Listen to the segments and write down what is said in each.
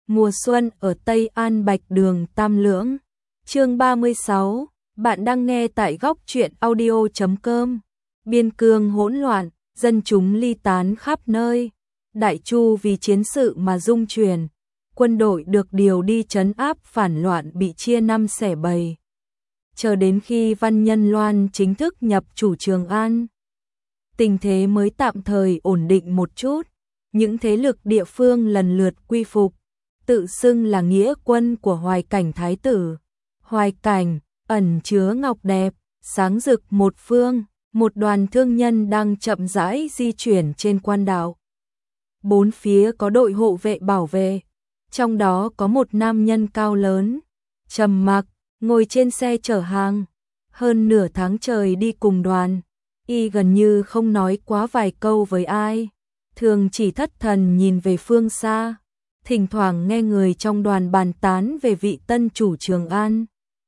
Mùa xuân ở Tây An Bạch Đường Tam Lưỡng. Chương 36, bạn đang nghe tại góc truyện audio.com. Biên cương hỗn loạn, dân chúng ly tán khắp nơi. Đại Chu vì chiến sự mà rung chuyển, quân đội được điều đi trấn áp phản loạn bị chia năm xẻ bảy. Chờ đến khi Văn Nhân Loan chính thức nhập chủ Trường An, tình thế mới tạm thời ổn định một chút. Những thế lực địa phương lần lượt quy phục, tự xưng là nghĩa quân của Hoài Cảnh Thái tử. Hoài Cảnh ẩn chứa ngọc đẹp, sáng rực một phương, một đoàn thương nhân đang chậm rãi di chuyển trên quan đạo. Bốn phía có đội hộ vệ bảo vệ, trong đó có một nam nhân cao lớn, trầm mặc, ngồi trên xe chở hàng. Hơn nửa tháng trời đi cùng đoàn, y gần như không nói quá vài câu với ai, thường chỉ thất thần nhìn về phương xa, thỉnh thoảng nghe người trong đoàn bàn tán về vị tân chủ Trường An.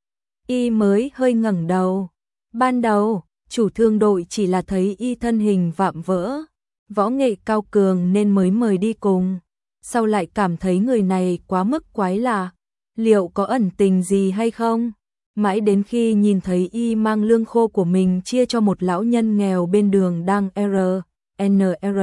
Y mới hơi ngẩng đầu. Ban đầu, chủ thương đội chỉ là thấy y thân hình vạm vỡ, võ nghệ cao cường nên mới mời đi cùng. Sau lại cảm thấy người này quá mức quái lạ, liệu có ẩn tình gì hay không? Mãi đến khi nhìn thấy y mang lương khô của mình chia cho một lão nhân nghèo bên đường đang NR.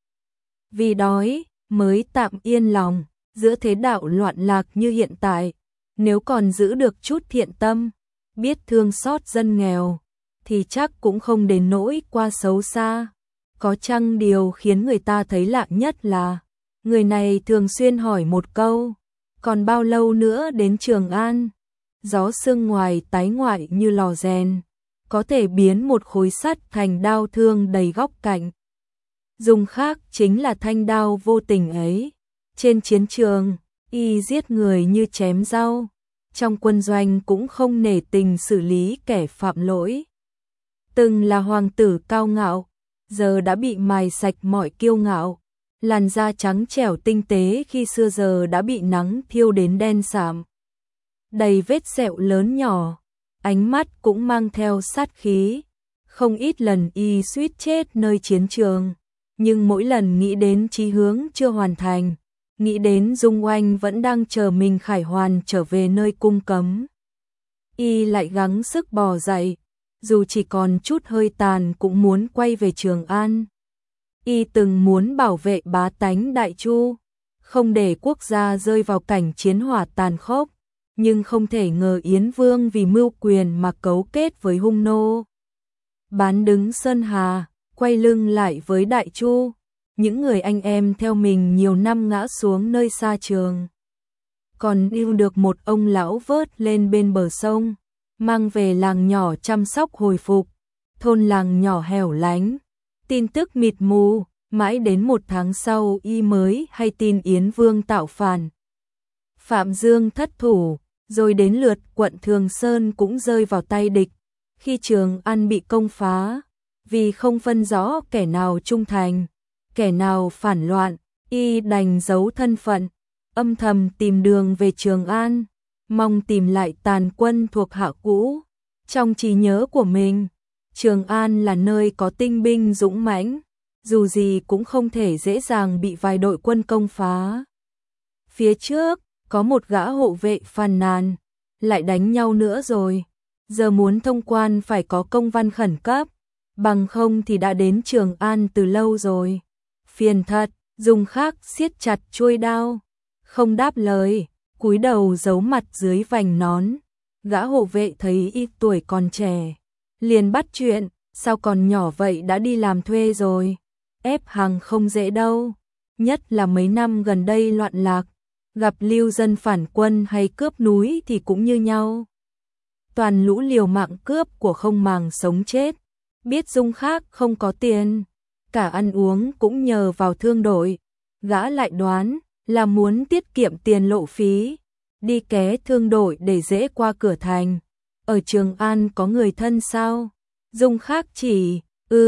Vì đói, mới tạm yên lòng. Giữa thế đạo loạn lạc như hiện tại, nếu còn giữ được chút thiện tâm, biết thương xót dân nghèo, thì chắc cũng không đến nỗi qua xấu xa. Có chăng điều khiến người ta thấy lạ nhất là, người này thường xuyên hỏi một câu, còn bao lâu nữa đến Trường An? Gió sương ngoài tái ngoại như lò rèn, có thể biến một khối sắt thành đao thương đầy góc cạnh. Dùng khác chính là thanh đao vô tình ấy. Trên chiến trường, y giết người như chém rau, trong quân doanh cũng không nể tình xử lý kẻ phạm lỗi. Từng là hoàng tử cao ngạo, giờ đã bị mài sạch mọi kiêu ngạo, làn da trắng trẻo tinh tế khi xưa giờ đã bị nắng thiêu đến đen sạm, đầy vết sẹo lớn nhỏ, ánh mắt cũng mang theo sát khí. Không ít lần y suýt chết nơi chiến trường, nhưng mỗi lần nghĩ đến chí hướng chưa hoàn thành, nghĩ đến Dung Oanh vẫn đang chờ mình khải hoàn trở về nơi cung cấm, y lại gắng sức bò dậy, dù chỉ còn chút hơi tàn cũng muốn quay về Trường An. Y từng muốn bảo vệ bá tánh Đại Chu, không để quốc gia rơi vào cảnh chiến hỏa tàn khốc, nhưng không thể ngờ Yến Vương vì mưu quyền mà cấu kết với hung nô, bán đứng Sơn Hà, quay lưng lại với Đại Chu. Những người anh em theo mình nhiều năm ngã xuống nơi xa trường, còn yêu được một ông lão vớt lên bên bờ sông, mang về làng nhỏ chăm sóc hồi phục. Thôn làng nhỏ hẻo lánh, tin tức mịt mù, mãi đến một tháng sau y mới hay tin Yến Vương tạo phản, Phạm Dương thất thủ, rồi đến lượt quận Thường Sơn cũng rơi vào tay địch. Khi Trường An bị công phá, vì không phân rõ kẻ nào trung thành, kẻ nào phản loạn, y đành giấu thân phận, âm thầm tìm đường về Trường An, mong tìm lại tàn quân thuộc hạ cũ. Trong trí nhớ của mình, Trường An là nơi có tinh binh dũng mãnh, dù gì cũng không thể dễ dàng bị vài đội quân công phá. Phía trước, có một gã hộ vệ phàn nàn, lại đánh nhau nữa rồi, giờ muốn thông quan phải có công văn khẩn cấp, bằng không thì đã đến Trường An từ lâu rồi. Phiền thật. Dùng khác siết chặt chuôi đao, không đáp lời, cúi đầu giấu mặt dưới vành nón. Gã hộ vệ thấy y tuổi còn trẻ, liền bắt chuyện, sao còn nhỏ vậy đã đi làm thuê rồi, ép hàng không dễ đâu, nhất là mấy năm gần đây loạn lạc, gặp lưu dân phản quân hay cướp núi thì cũng như nhau. Toàn lũ liều mạng cướp của không màng sống chết, biết Dung khác không có tiền, cả ăn uống cũng nhờ vào thương đội, gã lại đoán là muốn tiết kiệm tiền lộ phí, đi ké thương đội để dễ qua cửa thành. Ở Trường An có người thân sao? Dung khác chỉ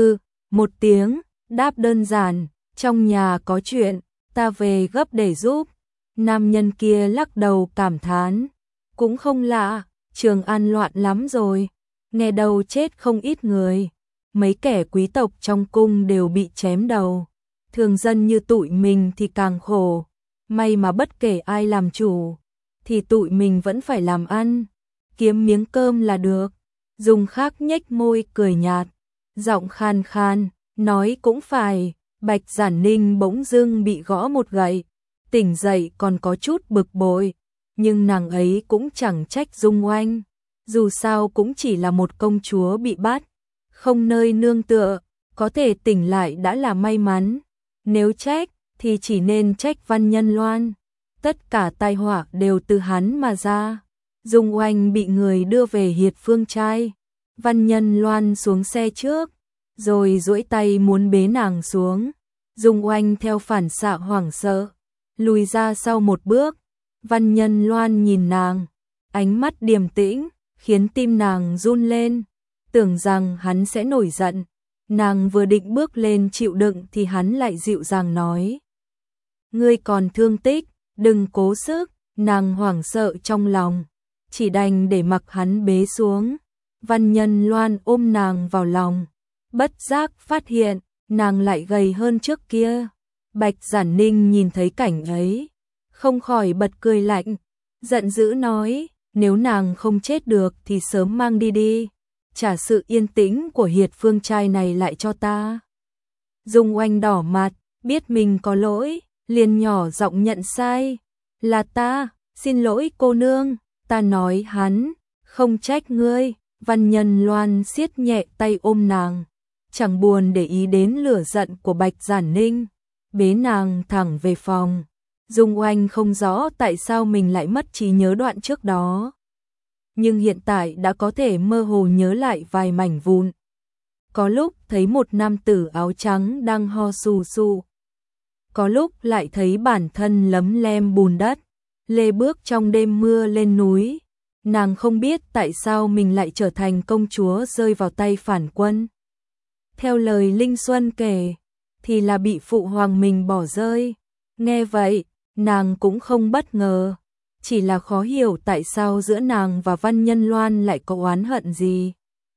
một tiếng, đáp đơn giản, trong nhà có chuyện, ta về gấp để giúp. Nam nhân kia lắc đầu cảm thán, cũng không lạ, Trường An loạn lắm rồi, nghe đầu chết không ít người. Mấy kẻ quý tộc trong cung đều bị chém đầu, thường dân như tụi mình thì càng khổ, may mà bất kể ai làm chủ, thì tụi mình vẫn phải làm ăn, kiếm miếng cơm là được. Dung Khắc nhếch môi cười nhạt, giọng khan khan, nói cũng phải. Bạch Giản Ninh bỗng dưng bị gõ một gậy, tỉnh dậy còn có chút bực bội, nhưng nàng ấy cũng chẳng trách Dung Oanh, dù sao cũng chỉ là một công chúa bị bắt, không nơi nương tựa, có thể tỉnh lại đã là may mắn, nếu trách thì chỉ nên trách Văn Nhân Loan, tất cả tai họa đều từ hắn mà ra. Dung Oanh bị người đưa về Hiệt Phương trai, Văn Nhân Loan xuống xe trước, rồi duỗi tay muốn bế nàng xuống. Dung Oanh theo phản xạ hoảng sợ, lùi ra sau một bước. Văn Nhân Loan nhìn nàng, ánh mắt điềm tĩnh, khiến tim nàng run lên, tưởng rằng hắn sẽ nổi giận. Nàng vừa định bước lên chịu đựng thì hắn lại dịu dàng nói: "Ngươi còn thương tích, đừng cố sức." Nàng hoảng sợ trong lòng, chỉ đành để mặc hắn bế xuống. Văn Nhân Loan ôm nàng vào lòng, bất giác phát hiện nàng lại gầy hơn trước kia. Bạch Giản Ninh nhìn thấy cảnh ấy, không khỏi bật cười lạnh, giận dữ nói: "Nếu nàng không chết được thì sớm mang đi đi, trả sự yên tĩnh của Hiệt Phương trai này lại cho ta." Dung Oanh đỏ mặt, biết mình có lỗi, liền nhỏ giọng nhận sai: "Là ta, xin lỗi cô nương, ta nói hắn, không trách ngươi." Văn Nhân Loan siết nhẹ tay ôm nàng, chẳng buồn để ý đến lửa giận của Bạch Giản Ninh, bế nàng thẳng về phòng. Dung Oanh không rõ tại sao mình lại mất trí nhớ đoạn trước đó, nhưng hiện tại đã có thể mơ hồ nhớ lại vài mảnh vụn. Có lúc thấy một nam tử áo trắng đang ho sù sù, có lúc lại thấy bản thân lấm lem bùn đất, lê bước trong đêm mưa lên núi. Nàng không biết tại sao mình lại trở thành công chúa rơi vào tay phản quân. Theo lời Linh Xuân kể, thì là bị phụ hoàng mình bỏ rơi. Nghe vậy, nàng cũng không bất ngờ, chỉ là khó hiểu tại sao giữa nàng và Văn Nhân Loan lại có oán hận gì,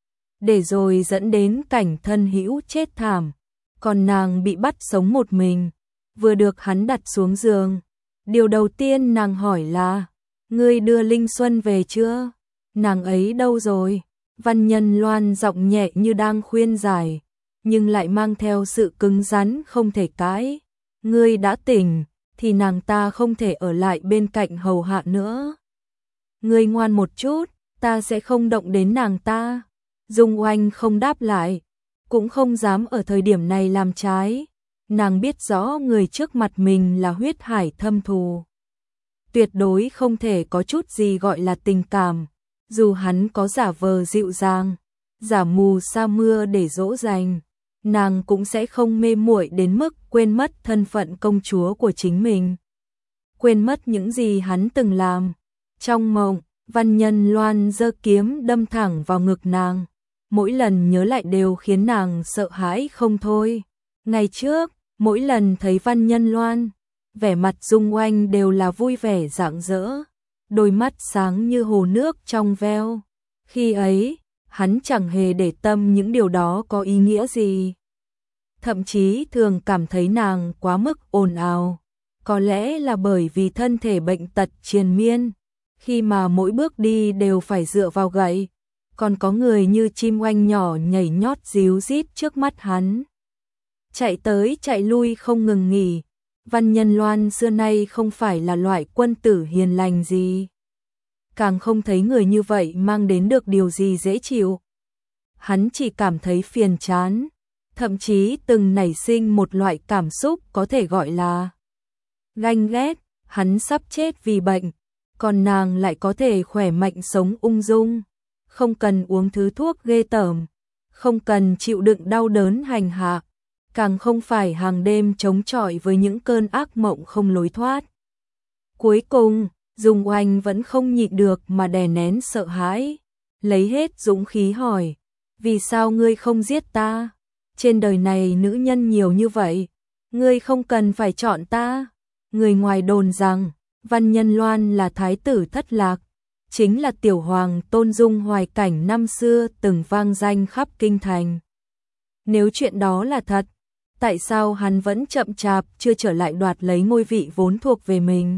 để rồi dẫn đến cảnh thân hữu chết thảm, còn nàng bị bắt sống một mình. Vừa được hắn đặt xuống giường, điều đầu tiên nàng hỏi là: "Ngươi đưa Linh Xuân về chưa? Nàng ấy đâu rồi?" Văn Nhân Loan giọng nhẹ như đang khuyên giải, nhưng lại mang theo sự cứng rắn không thể cãi: "Ngươi đã tỉnh, thì nàng ta không thể ở lại bên cạnh hầu hạ nữa. Ngươi ngoan một chút, ta sẽ không động đến nàng ta." Dung Oanh không đáp lại, cũng không dám ở thời điểm này làm trái. Nàng biết rõ người trước mặt mình là huyết hải thâm thù, tuyệt đối không thể có chút gì gọi là tình cảm, dù hắn có giả vờ dịu dàng, giả mù sa mưa để dỗ dành, nàng cũng sẽ không mê muội đến mức quên mất thân phận công chúa của chính mình, quên mất những gì hắn từng làm. Trong mộng, Văn Nhân Loan giơ kiếm đâm thẳng vào ngực nàng, mỗi lần nhớ lại đều khiến nàng sợ hãi không thôi. Ngày trước, mỗi lần thấy Văn Nhân Loan, vẻ mặt Dung Oanh đều là vui vẻ rạng rỡ, đôi mắt sáng như hồ nước trong veo. Khi ấy, hắn chẳng hề để tâm những điều đó có ý nghĩa gì, thậm chí thường cảm thấy nàng quá mức ồn ào. Có lẽ là bởi vì thân thể bệnh tật triền miên, khi mà mỗi bước đi đều phải dựa vào gậy, còn có người như chim oanh nhỏ nhảy nhót ríu rít trước mắt hắn, chạy tới chạy lui không ngừng nghỉ. Văn Nhân Loan xưa nay không phải là loại quân tử hiền lành gì, càng không thấy người như vậy mang đến được điều gì dễ chịu. Hắn chỉ cảm thấy phiền chán, thậm chí từng nảy sinh một loại cảm xúc có thể gọi là ganh ghét. Hắn sắp chết vì bệnh, còn nàng lại có thể khỏe mạnh sống ung dung, không cần uống thứ thuốc ghê tởm, không cần chịu đựng đau đớn hành hạ, càng không phải hàng đêm chống chọi với những cơn ác mộng không lối thoát. Cuối cùng, Dung Oanh vẫn không nhịn được mà đè nén sợ hãi, lấy hết dũng khí hỏi: "Vì sao ngươi không giết ta? Trên đời này nữ nhân nhiều như vậy, ngươi không cần phải chọn ta." Người ngoài đồn rằng Văn Nhân Loan là thái tử thất lạc, chính là tiểu hoàng tôn Dung Hoài Cảnh năm xưa từng vang danh khắp kinh thành. Nếu chuyện đó là thật, tại sao hắn vẫn chậm chạp chưa trở lại đoạt lấy ngôi vị vốn thuộc về mình.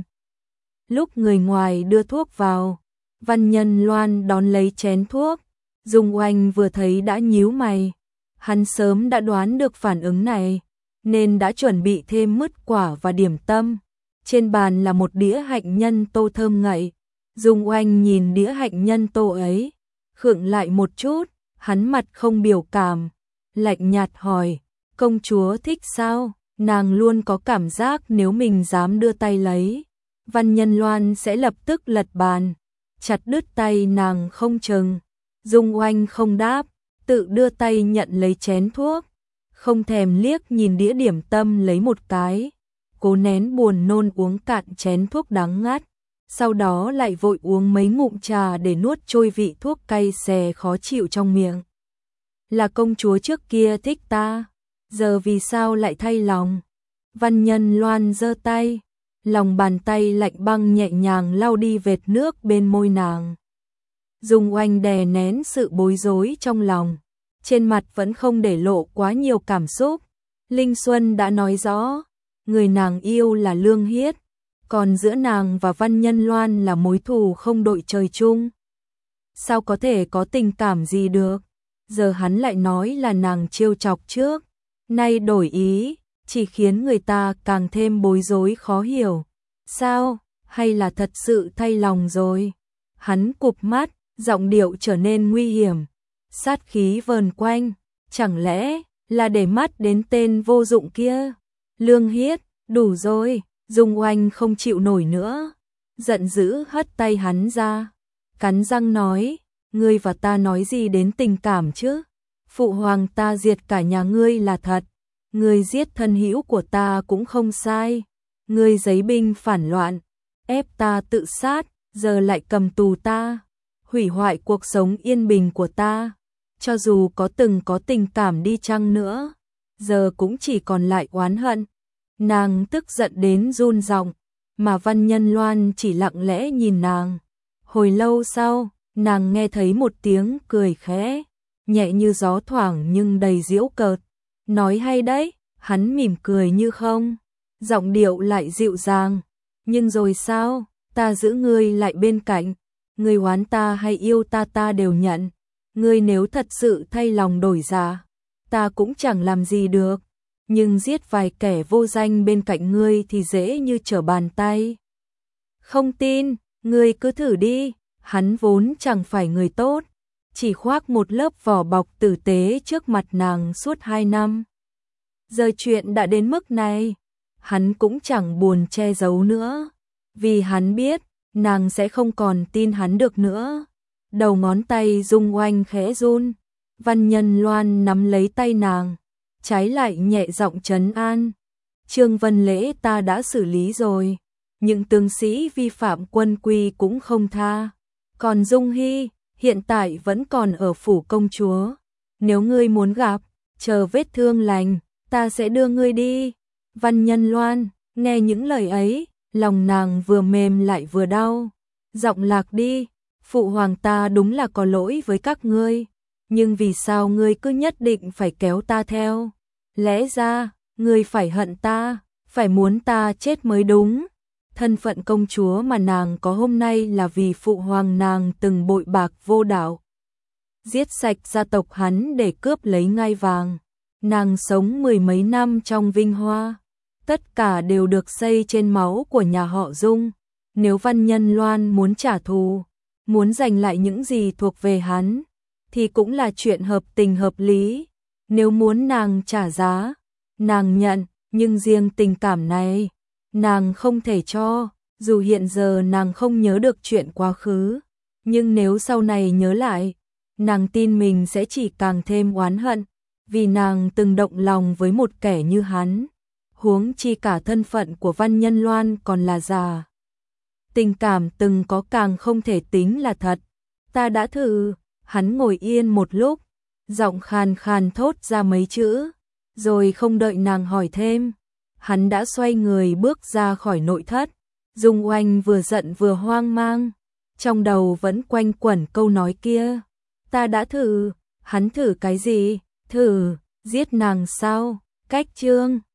Lúc người ngoài đưa thuốc vào, Văn Nhân Loan đón lấy chén thuốc, Dung Oanh vừa thấy đã nhíu mày. Hắn sớm đã đoán được phản ứng này, nên đã chuẩn bị thêm mứt quả và điểm tâm. Trên bàn là một đĩa hạnh nhân tô thơm ngậy. Dung Oanh nhìn đĩa hạnh nhân tô ấy, khựng lại một chút, hắn mặt không biểu cảm, lạnh nhạt hỏi, công chúa thích sao? Nàng luôn có cảm giác nếu mình dám đưa tay lấy, Văn Nhân Loan sẽ lập tức lật bàn, chặt đứt tay nàng không chừng. Dung Oanh không đáp, tự đưa tay nhận lấy chén thuốc, không thèm liếc nhìn đĩa điểm tâm lấy một cái, cố nén buồn nôn uống cạn chén thuốc đắng ngắt, sau đó lại vội uống mấy ngụm trà để nuốt trôi vị thuốc cay xè khó chịu trong miệng. Là công chúa trước kia thích ta, giờ vì sao lại thay lòng? Văn Nhân Loan giơ tay, lòng bàn tay lạnh băng nhẹ nhàng lau đi vệt nước bên môi nàng. Dung Oanh đè nén sự bối rối trong lòng, trên mặt vẫn không để lộ quá nhiều cảm xúc. Linh Xuân đã nói rõ, người nàng yêu là Lương Hiết, còn giữa nàng và Văn Nhân Loan là mối thù không đội trời chung. Sao có thể có tình cảm gì được? Giờ hắn lại nói là nàng trêu chọc trước, nay đổi ý, chỉ khiến người ta càng thêm bối rối khó hiểu. Sao? Hay là thật sự thay lòng rồi? Hắn cụp mắt, giọng điệu trở nên nguy hiểm, sát khí vờn quanh, chẳng lẽ là để mắt đến tên vô dụng kia? Lương Hiết, đủ rồi. Dung Oanh không chịu nổi nữa, giận dữ hất tay hắn ra, cắn răng nói, ngươi và ta nói gì đến tình cảm chứ? Phụ hoàng ta diệt cả nhà ngươi là thật, ngươi giết thân hữu của ta cũng không sai, ngươi giấy binh phản loạn, ép ta tự sát, giờ lại cầm tù ta, hủy hoại cuộc sống yên bình của ta. Cho dù có từng có tình cảm đi chăng nữa, giờ cũng chỉ còn lại oán hận. Nàng tức giận đến run giọng, mà Văn Nhân Loan chỉ lặng lẽ nhìn nàng. Hồi lâu sau, nàng nghe thấy một tiếng cười khẽ, nhẹ như gió thoảng nhưng đầy giễu cợt. Nói hay đấy, hắn mỉm cười như không, giọng điệu lại dịu dàng. Nhưng rồi sao, ta giữ ngươi lại bên cạnh, ngươi oán ta hay yêu ta ta đều nhận. Ngươi nếu thật sự thay lòng đổi dạ, ta cũng chẳng làm gì được. Nhưng giết vài kẻ vô danh bên cạnh ngươi thì dễ như trở bàn tay. Không tin, ngươi cứ thử đi, hắn vốn chẳng phải người tốt, chỉ khoác một lớp vỏ bọc tử tế trước mặt nàng suốt 2 năm. Giờ chuyện đã đến mức này, hắn cũng chẳng buồn che giấu nữa, vì hắn biết, nàng sẽ không còn tin hắn được nữa. Đầu ngón tay Dung Oanh khẽ run, Văn Nhân Loan nắm lấy tay nàng, trái lại nhẹ giọng trấn an. Trương Vân Lễ ta đã xử lý rồi, những tướng sĩ vi phạm quân quy cũng không tha. Còn Dung Hy, hiện tại vẫn còn ở phủ công chúa. Nếu ngươi muốn gặp, chờ vết thương lành, ta sẽ đưa ngươi đi. Văn Nhân Loan, nghe những lời ấy, lòng nàng vừa mềm lại vừa đau. Giọng lạc đi, phụ hoàng ta đúng là có lỗi với các ngươi, nhưng vì sao ngươi cứ nhất định phải kéo ta theo? Lẽ ra, ngươi phải hận ta, phải muốn ta chết mới đúng. Thân phận công chúa mà nàng có hôm nay là vì phụ hoàng nàng từng bội bạc vô đạo, giết sạch gia tộc hắn để cướp lấy ngai vàng. Nàng sống 10 mấy năm trong vinh hoa, tất cả đều được xây trên máu của nhà họ Dung. Nếu Văn Nhân Loan muốn trả thù, muốn giành lại những gì thuộc về hắn, thì cũng là chuyện hợp tình hợp lý. Nếu muốn nàng trả giá, nàng nhận, nhưng riêng tình cảm này, nàng không thể cho. Dù hiện giờ nàng không nhớ được chuyện quá khứ, nhưng nếu sau này nhớ lại, nàng tin mình sẽ chỉ càng thêm oán hận, vì nàng từng động lòng với một kẻ như hắn. Huống chi cả thân phận của Văn Nhân Loan còn là giả. Tình cảm từng có càng không thể tính là thật. Ta đã thử. Hắn ngồi yên một lúc, giọng khàn khàn thốt ra mấy chữ, rồi không đợi nàng hỏi thêm, hắn đã xoay người bước ra khỏi nội thất. Dung Oanh vừa giận vừa hoang mang, trong đầu vẫn quanh quẩn câu nói kia. Ta đã thử. Hắn thử cái gì? Thử giết nàng sao? Cách chương